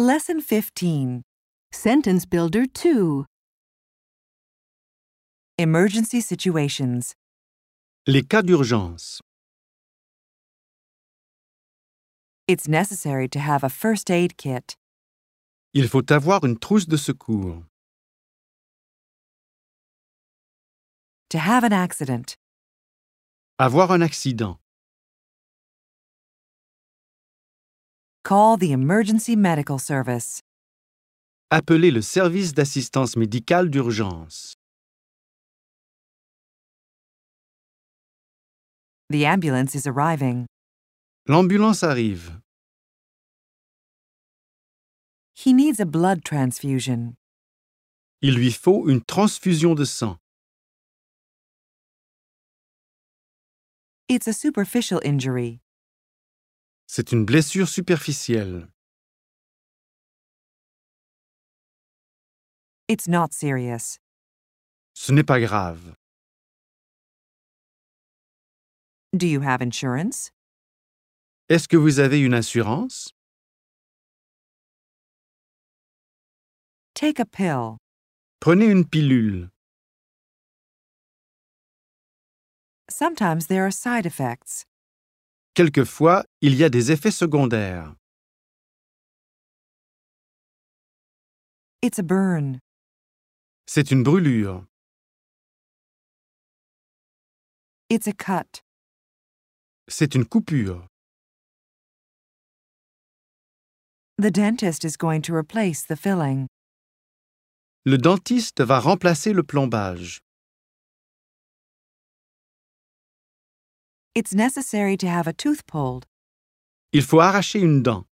Lesson 15. Sentence Builder 2. Emergency situations. Les cas d'urgence. It's necessary to have a first aid kit. Il faut avoir une trousse de secours. To have an accident. Avoir un accident. Call the emergency medical service. Appeler le service d'assistance médicale d'urgence. The ambulance is arriving. L'ambulance arrive. He needs a blood transfusion. Il lui faut une transfusion de sang. It's a superficial injury. C'est une blessure superficielle. It's not serious. Ce n'est pas grave. Do you have insurance? Est-ce que vous avez une assurance? Take a pill. Prenez une pilule. Sometimes there are side effects. Quelquefois, il y a des effets secondaires. It's a burn. C'est une brûlure. It's a cut. C'est une coupure. The dentist is going to replace the filling. Le dentiste va remplacer le plombage. It's necessary to have a tooth pulled. Il faut arracher une dent.